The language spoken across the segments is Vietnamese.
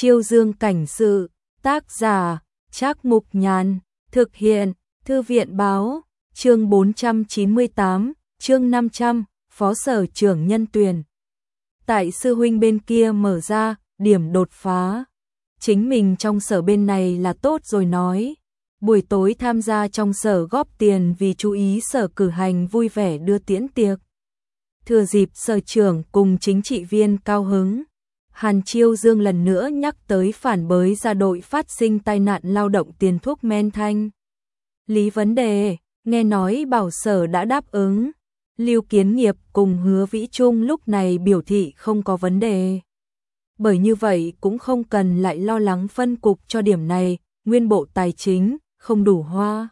Chiêu Dương cảnh sự, tác giả, Trác Mục Nhàn, thực hiện, Thư viện báo, chương 498, chương 500, Phó Sở trưởng Nhân Tuyển. Tại sư huynh bên kia mở ra, điểm đột phá. Chính mình trong sở bên này là tốt rồi nói. Buổi tối tham gia trong sở góp tiền vì chú ý sở cử hành vui vẻ đưa tiễn tiệc. Thừa dịp sở trưởng cùng chính trị viên cao hứng, Hàn Chiêu Dương lần nữa nhắc tới phản bới ra đội phát sinh tai nạn lao động tiền thuốc men thanh lý vấn đề, nghe nói bảo sở đã đáp ứng. Lưu Kiến Nghiệp cùng Hứa Vĩ Trung lúc này biểu thị không có vấn đề. Bởi như vậy cũng không cần lại lo lắng phân cục cho điểm này, nguyên bộ tài chính không đủ hoa.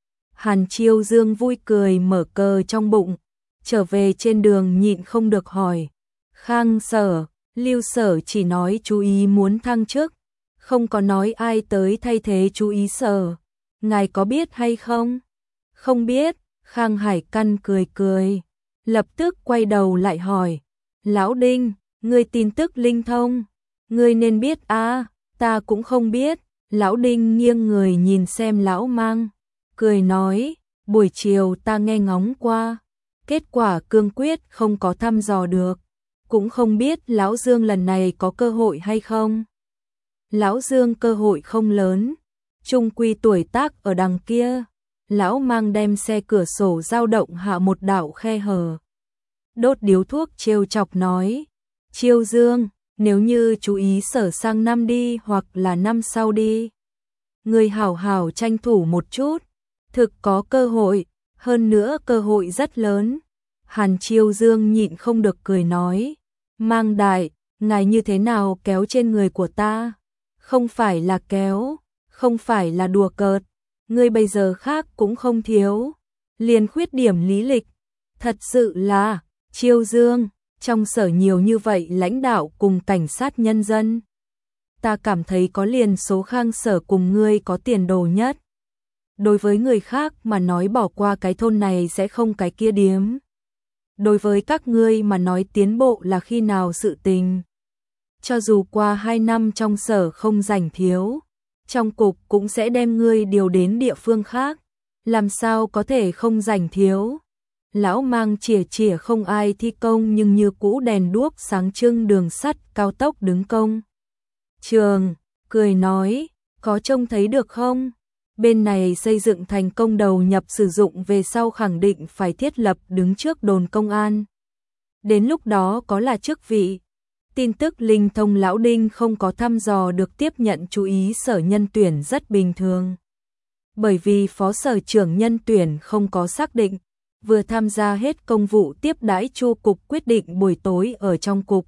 Hàn Chiêu Dương vui cười mở cờ trong bụng, trở về trên đường nhịn không được hỏi. Khang sở, Lưu sở chỉ nói chú ý muốn thăng chức, không có nói ai tới thay thế chú ý sở. Ngài có biết hay không? Không biết, Khang Hải Căn cười cười, lập tức quay đầu lại hỏi. Lão Đinh, ngươi tin tức linh thông, ngươi nên biết à, ta cũng không biết. Lão Đinh nghiêng người nhìn xem Lão Mang, cười nói, buổi chiều ta nghe ngóng qua, kết quả cương quyết không có thăm dò được, cũng không biết Lão Dương lần này có cơ hội hay không. Lão Dương cơ hội không lớn, chung quy tuổi tác ở đằng kia. Lão Mang đem xe cửa sổ dao động hạ một đạo khe hở, đốt điếu thuốc trêu chọc nói, Chiêu Dương, nếu như chú ý sở sang năm đi hoặc là năm sau đi, người hảo hảo tranh thủ một chút, thực có cơ hội, hơn nữa cơ hội rất lớn. Hàn Chiêu Dương nhịn không được cười nói, Mang đại, ngài như thế nào kéo trên người của ta? Không phải là kéo, không phải là đùa cợt, ngươi bây giờ khác cũng không thiếu, liền khuyết điểm lý lịch, thật sự là, Chiêu Dương, trong sở nhiều như vậy lãnh đạo cùng cảnh sát nhân dân, ta cảm thấy có liền số Khang sở cùng ngươi có tiền đồ nhất. Đối với người khác mà nói bỏ qua cái thôn này sẽ không cái kia điếm. Đối với các ngươi mà nói tiến bộ là khi nào sự tình. Cho dù qua 2 năm trong sở không rảnh thiếu, trong cục cũng sẽ đem ngươi điều đến địa phương khác, làm sao có thể không rảnh thiếu. Lão Mang chìa không ai thi công nhưng như cũ đèn đuốc sáng trưng đường sắt cao tốc đứng công trường, cười nói, có trông thấy được không? Bên này xây dựng thành công đầu nhập sử dụng về sau khẳng định phải thiết lập đứng trước đồn công an. Đến lúc đó có là chức vị. Tin tức linh thông Lão Đinh không có thăm dò được tiếp nhận chú ý sở nhân tuyển rất bình thường. Bởi vì phó sở trưởng nhân tuyển không có xác định, vừa tham gia hết công vụ tiếp đãi Chu cục quyết định buổi tối ở trong cục.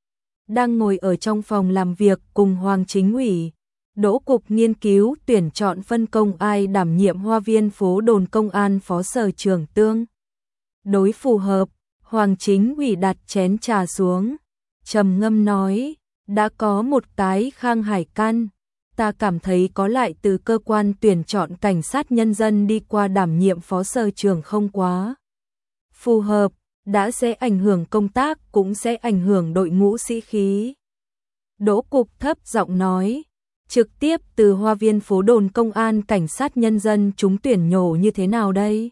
Đang ngồi ở trong phòng làm việc cùng Hoàng Chính ủy, Đỗ cục nghiên cứu tuyển chọn phân công ai đảm nhiệm Hoa Viên phố đồn công an phó sở trưởng tương đối phù hợp. Hoàng Chính ủy đặt chén trà xuống, trầm ngâm nói, đã có một cái Khang Hải Căn, ta cảm thấy có lại từ cơ quan tuyển chọn cảnh sát nhân dân đi qua đảm nhiệm phó sở trưởng không quá phù hợp, đã sẽ ảnh hưởng công tác cũng sẽ ảnh hưởng đội ngũ sĩ khí. Đỗ cục thấp giọng nói, trực tiếp từ Hoa Viên phố đồn công an cảnh sát nhân dân chúng tuyển nhổ như thế nào đây?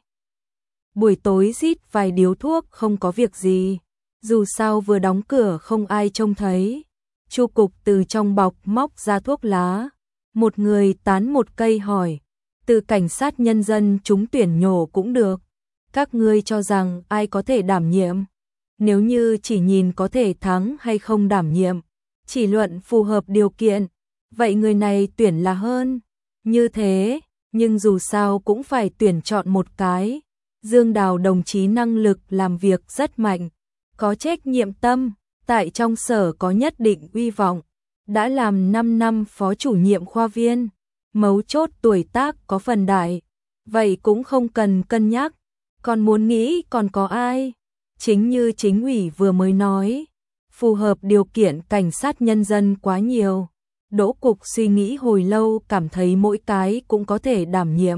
Buổi tối rít vài điếu thuốc không có việc gì, dù sao vừa đóng cửa không ai trông thấy. Chu cục từ trong bọc móc ra thuốc lá, một người tán một cây hỏi, từ cảnh sát nhân dân chúng tuyển nhổ cũng được, các ngươi cho rằng ai có thể đảm nhiệm? Nếu như chỉ nhìn có thể thắng hay không đảm nhiệm, chỉ luận phù hợp điều kiện, vậy người này tuyển là hơn. Như thế, nhưng dù sao cũng phải tuyển chọn một cái. Dương Đào đồng chí năng lực làm việc rất mạnh, có trách nhiệm tâm, tại trong sở có nhất định uy vọng, đã làm 5 năm phó chủ nhiệm khoa viên, mấu chốt tuổi tác có phần đại, vậy cũng không cần cân nhắc, còn muốn nghĩ còn có ai? Chính như chính ủy vừa mới nói, phù hợp điều kiện cảnh sát nhân dân quá nhiều. Đỗ cục suy nghĩ hồi lâu cảm thấy mỗi cái cũng có thể đảm nhiệm.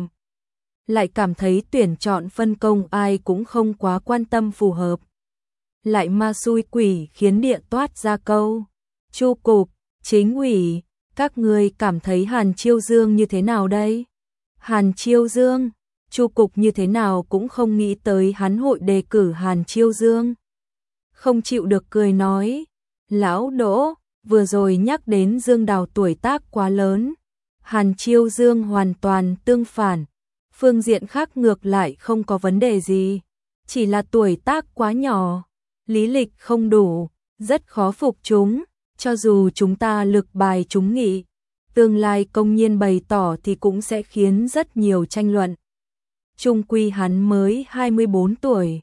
Lại cảm thấy tuyển chọn phân công ai cũng không quá quan tâm phù hợp. Lại ma xui quỷ khiến địa toát ra câu, Chu cục, Chính ủy, các ngươi cảm thấy Hàn Chiêu Dương như thế nào đây? Hàn Chiêu Dương, Chu cục như thế nào cũng không nghĩ tới hắn hội đề cử Hàn Chiêu Dương. Không chịu được cười nói, lão Đỗ, vừa rồi nhắc đến Dương Đào tuổi tác quá lớn, Hàn Chiêu Dương hoàn toàn tương phản, phương diện khác ngược lại không có vấn đề gì, chỉ là tuổi tác quá nhỏ, lý lịch không đủ, rất khó phục chúng, cho dù chúng ta lực bài chúng nghị, tương lai công nhiên bày tỏ thì cũng sẽ khiến rất nhiều tranh luận. Chung quy hắn mới 24 tuổi,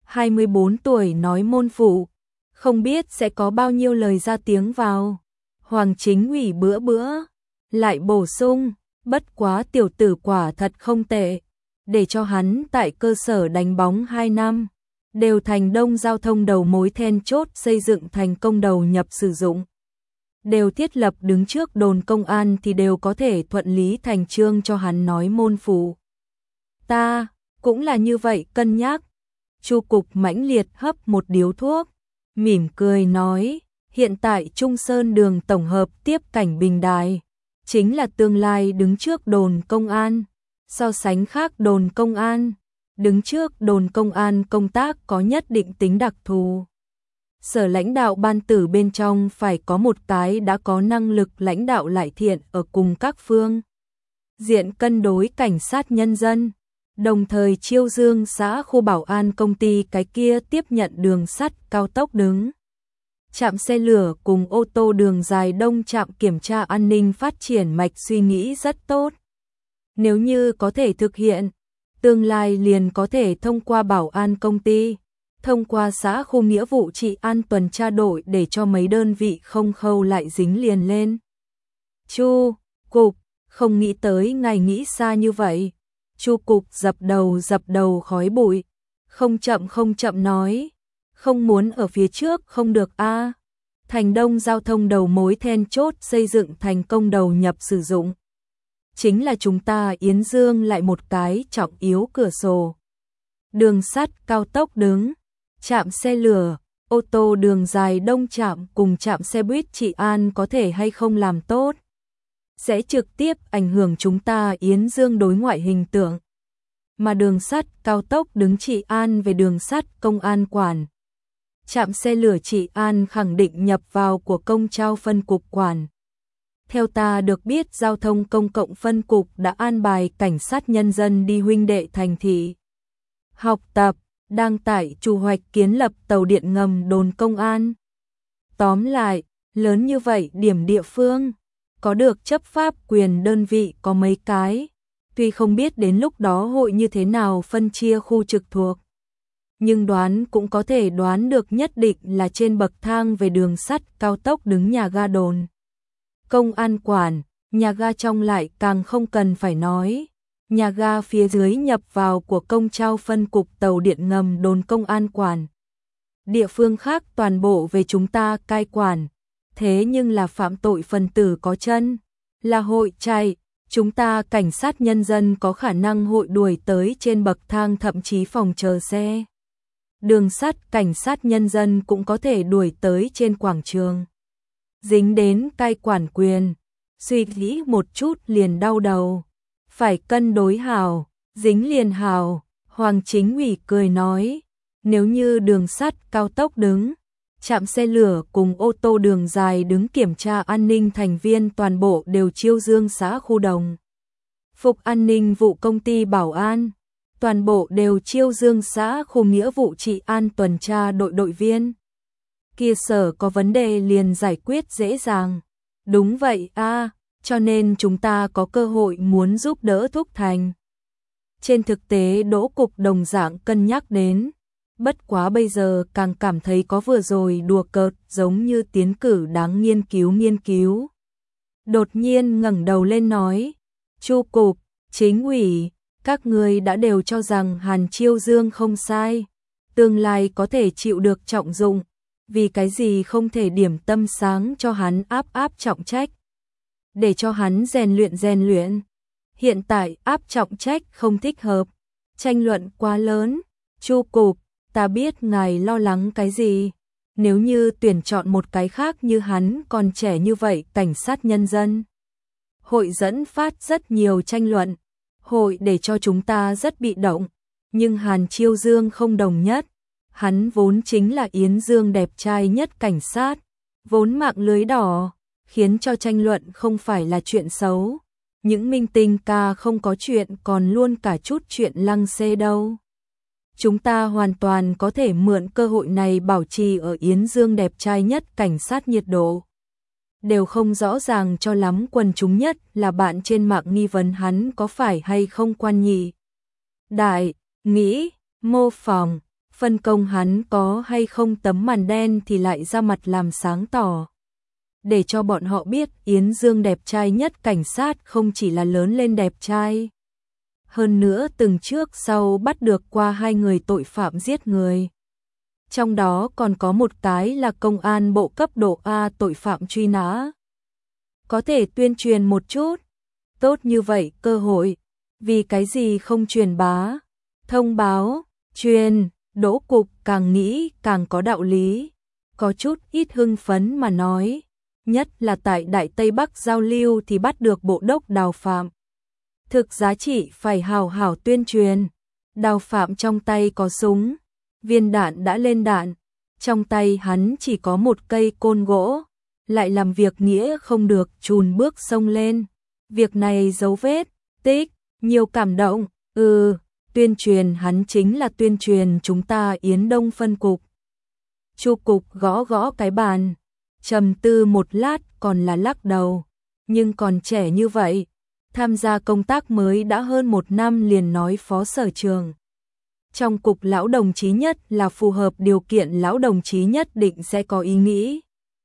24 tuổi nói môn phụ, không biết sẽ có bao nhiêu lời ra tiếng vào. Hoàng Chính ủy bữa lại bổ sung, bất quá tiểu tử quả thật không tệ, để cho hắn tại cơ sở đánh bóng 2 năm, đều thành đông giao thông đầu mối then chốt xây dựng thành công đầu nhập sử dụng. Đều thiết lập đứng trước đồn công an thì đều có thể thuận lý thành chương cho hắn nói môn phụ. Ta, cũng là như vậy cân nhắc. Chu cục mãnh liệt hấp một điếu thuốc, mỉm cười nói, hiện tại Trung Sơn đường tổng hợp tiếp cảnh Bình Đài, chính là tương lai đứng trước đồn công an, so sánh khác đồn công an, đứng trước đồn công an công tác có nhất định tính đặc thù. Sở lãnh đạo ban tử bên trong phải có một cái đã có năng lực lãnh đạo lại thiện ở cùng các phương diện cân đối cảnh sát nhân dân, đồng thời Chiêu Dương xã khu bảo an công ty cái kia tiếp nhận đường sắt cao tốc đứng trạm xe lửa cùng ô tô đường dài đông trạm kiểm tra an ninh phát triển mạch suy nghĩ rất tốt. Nếu như có thể thực hiện, tương lai liền có thể thông qua bảo an công ty, thông qua xã khu nghĩa vụ trị an tuần tra đội để cho mấy đơn vị không khâu lại dính liền lên. Chu cục, không nghĩ tới ngài nghĩ xa như vậy. Chu cục dập đầu khói bụi, không chậm nói, không muốn ở phía trước không được a. Thành đông giao thông đầu mối then chốt xây dựng thành công đầu nhập sử dụng. Chính là chúng ta Yến Dương lại một cái trọng yếu cửa sổ. Đường sắt cao tốc đứng, trạm xe lửa, ô tô đường dài đông trạm cùng trạm xe buýt trị an có thể hay không làm tốt, sẽ trực tiếp ảnh hưởng chúng ta Yến Dương đối ngoại hình tượng. Mà đường sắt cao tốc đứng trị an về đường sắt công an quản. Trạm xe lửa trị an khẳng định nhập vào của công trao phân cục quản. Theo ta được biết giao thông công cộng phân cục đã an bài cảnh sát nhân dân đi huynh đệ thành thị học tập, đang tại chủ hoạch kiến lập tàu điện ngầm đồn công an. Tóm lại, lớn như vậy điểm địa phương, có được chấp pháp quyền đơn vị có mấy cái, tuy không biết đến lúc đó hội như thế nào phân chia khu trực thuộc, nhưng đoán cũng có thể đoán được nhất định là trên bậc thang về đường sắt cao tốc đứng nhà ga đồn công an quản, nhà ga trong lại càng không cần phải nói, nhà ga phía dưới nhập vào của công trao phân cục tàu điện ngầm đồn công an quản. Địa phương khác toàn bộ về chúng ta cai quản, thế nhưng là phạm tội phần tử có chân, là hội chạy, chúng ta cảnh sát nhân dân có khả năng hội đuổi tới trên bậc thang thậm chí phòng chờ xe. Đường sắt cảnh sát nhân dân cũng có thể đuổi tới trên quảng trường. Dính đến cai quản quyền, suy nghĩ một chút liền đau đầu. Phải cân đối hào, dính liền hào, Hoàng Chính ủy cười nói, nếu như đường sắt cao tốc đứng, trạm xe lửa cùng ô tô đường dài đứng kiểm tra an ninh thành viên toàn bộ đều Chiêu Dương xã khu đồng. Phục an ninh vụ công ty bảo an, toàn bộ đều Chiêu Dương xã khu nghĩa vụ trị an tuần tra đội viên. Kia sở có vấn đề liền giải quyết dễ dàng. Đúng vậy a, cho nên chúng ta có cơ hội muốn giúp đỡ Thúc Thành. Trên thực tế Đỗ cục đồng dạng cân nhắc đến, bất quá bây giờ càng cảm thấy có vừa rồi đùa cợt giống như tiến cử đáng nghiên cứu. Đột nhiên ngẩng đầu lên nói, Chu cục, Chính ủy, các người đã đều cho rằng Hàn Chiêu Dương không sai, tương lai có thể chịu được trọng dụng, vì cái gì không thể điểm tâm sáng cho hắn áp trọng trách, để cho hắn rèn luyện. Hiện tại áp trọng trách không thích hợp, tranh luận quá lớn. Chu cục, ta biết ngài lo lắng cái gì, Nếu như tuyển chọn một cái khác như hắn còn trẻ như vậy, cảnh sát nhân dân hội dẫn phát rất nhiều tranh luận, hội để cho chúng ta rất bị động, nhưng Hàn Chiêu Dương không đồng nhất, hắn vốn chính là Yến Dương đẹp trai nhất cảnh sát, vốn mạng lưới đỏ, khiến cho tranh luận không phải là chuyện xấu. Những minh tinh ca không có chuyện còn luôn cả chút chuyện lăng xê đâu. Chúng ta hoàn toàn có thể mượn cơ hội này bảo trì ở Yến Dương đẹp trai nhất cảnh sát nhiệt độ. Đều không rõ ràng cho lắm, quần chúng nhất là bạn trên mạng nghi vấn hắn có phải hay không quan nhị đại, nghĩ, mô phỏng, phân công hắn có hay không tấm màn đen thì lại ra mặt làm sáng tỏ. Để cho bọn họ biết Yến Dương đẹp trai nhất cảnh sát không chỉ là lớn lên đẹp trai. Hơn nữa từng trước sau bắt được qua 2 người tội phạm giết người. Trong đó còn có một cái là công an bộ cấp độ A tội phạm truy nã. Có thể tuyên truyền một chút. Tốt như vậy cơ hội. Vì cái gì không truyền bá, thông báo, truyền, đỗ cục càng nghĩ càng có đạo lý. Có chút ít hưng phấn mà nói. Nhất là tại Đại Tây Bắc giao lưu thì bắt được bộ đốc Đào Phạm. Thực giá trị phải hào hào tuyên truyền. Đào Phạm trong tay có súng, viên đạn đã lên đạn, trong tay hắn chỉ có một cây côn gỗ, lại làm việc nghĩa không được chùn bước xông lên. Việc này dấu vết, tích, nhiều cảm động, tuyên truyền hắn chính là tuyên truyền chúng ta Yến Đông phân cục. Chu cục gõ gõ cái bàn, trầm tư một lát còn là lắc đầu, nhưng còn trẻ như vậy, tham gia công tác mới đã hơn 1 năm liền nói phó sở trường. Trong cục lão đồng chí nhất là phù hợp điều kiện, lão đồng chí nhất định sẽ có ý nghĩ.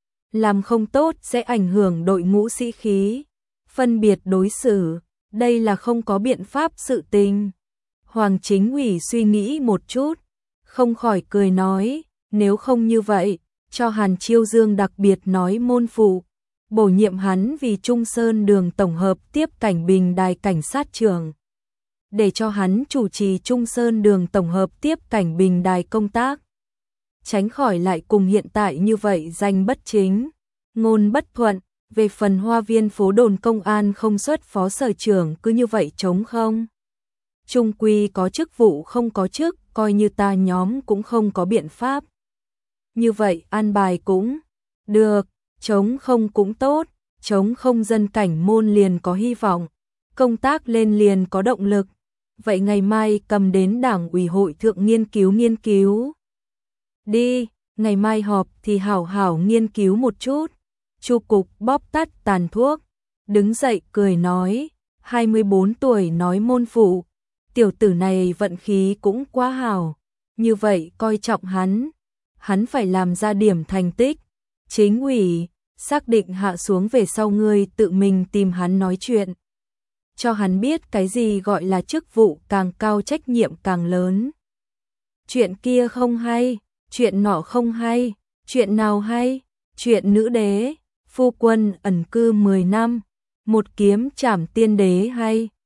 Làm không tốt sẽ ảnh hưởng đội ngũ sĩ khí, phân biệt đối xử, đây là không có biện pháp sự tình. Hoàng Chính ủy suy nghĩ một chút, không khỏi cười nói, nếu không như vậy, cho Hàn Chiêu Dương đặc biệt nói môn phụ, bổ nhiệm hắn vì Trung Sơn Đường tổng hợp tiếp cảnh Bình Đài cảnh sát trưởng. Để cho hắn chủ trì Trung Sơn Đường tổng hợp tiếp cảnh Bình Đài công tác. Tránh khỏi lại cùng hiện tại như vậy danh bất chính, ngôn bất thuận. Về phần Hoa Viên phố đồn công an không xuất phó sở trưởng cứ như vậy trống không. Trung quy có chức vụ không có chức, coi như ta nhóm cũng không có biện pháp. Như vậy an bài cũng được, trống không cũng tốt, trống không dân cảnh môn liền có hy vọng, công tác lên liền có động lực. Vậy ngày mai cầm đến Đảng ủy hội thượng nghiên cứu. Đi, ngày mai họp thì hảo hảo nghiên cứu một chút. Chu cục bóp tắt tàn thuốc, đứng dậy cười nói, 24 tuổi nói môn phụ, tiểu tử này vận khí cũng quá hảo, như vậy coi trọng hắn phải làm ra điểm thành tích. Chính ủy, xác định hạ xuống về sau ngươi tự mình tìm hắn nói chuyện. Cho hắn biết cái gì gọi là chức vụ càng cao trách nhiệm càng lớn. Chuyện kia không hay, chuyện nọ không hay, chuyện nào hay, chuyện nữ đế, phu quân ẩn cư 10 năm, một kiếm trảm tiên đế hay.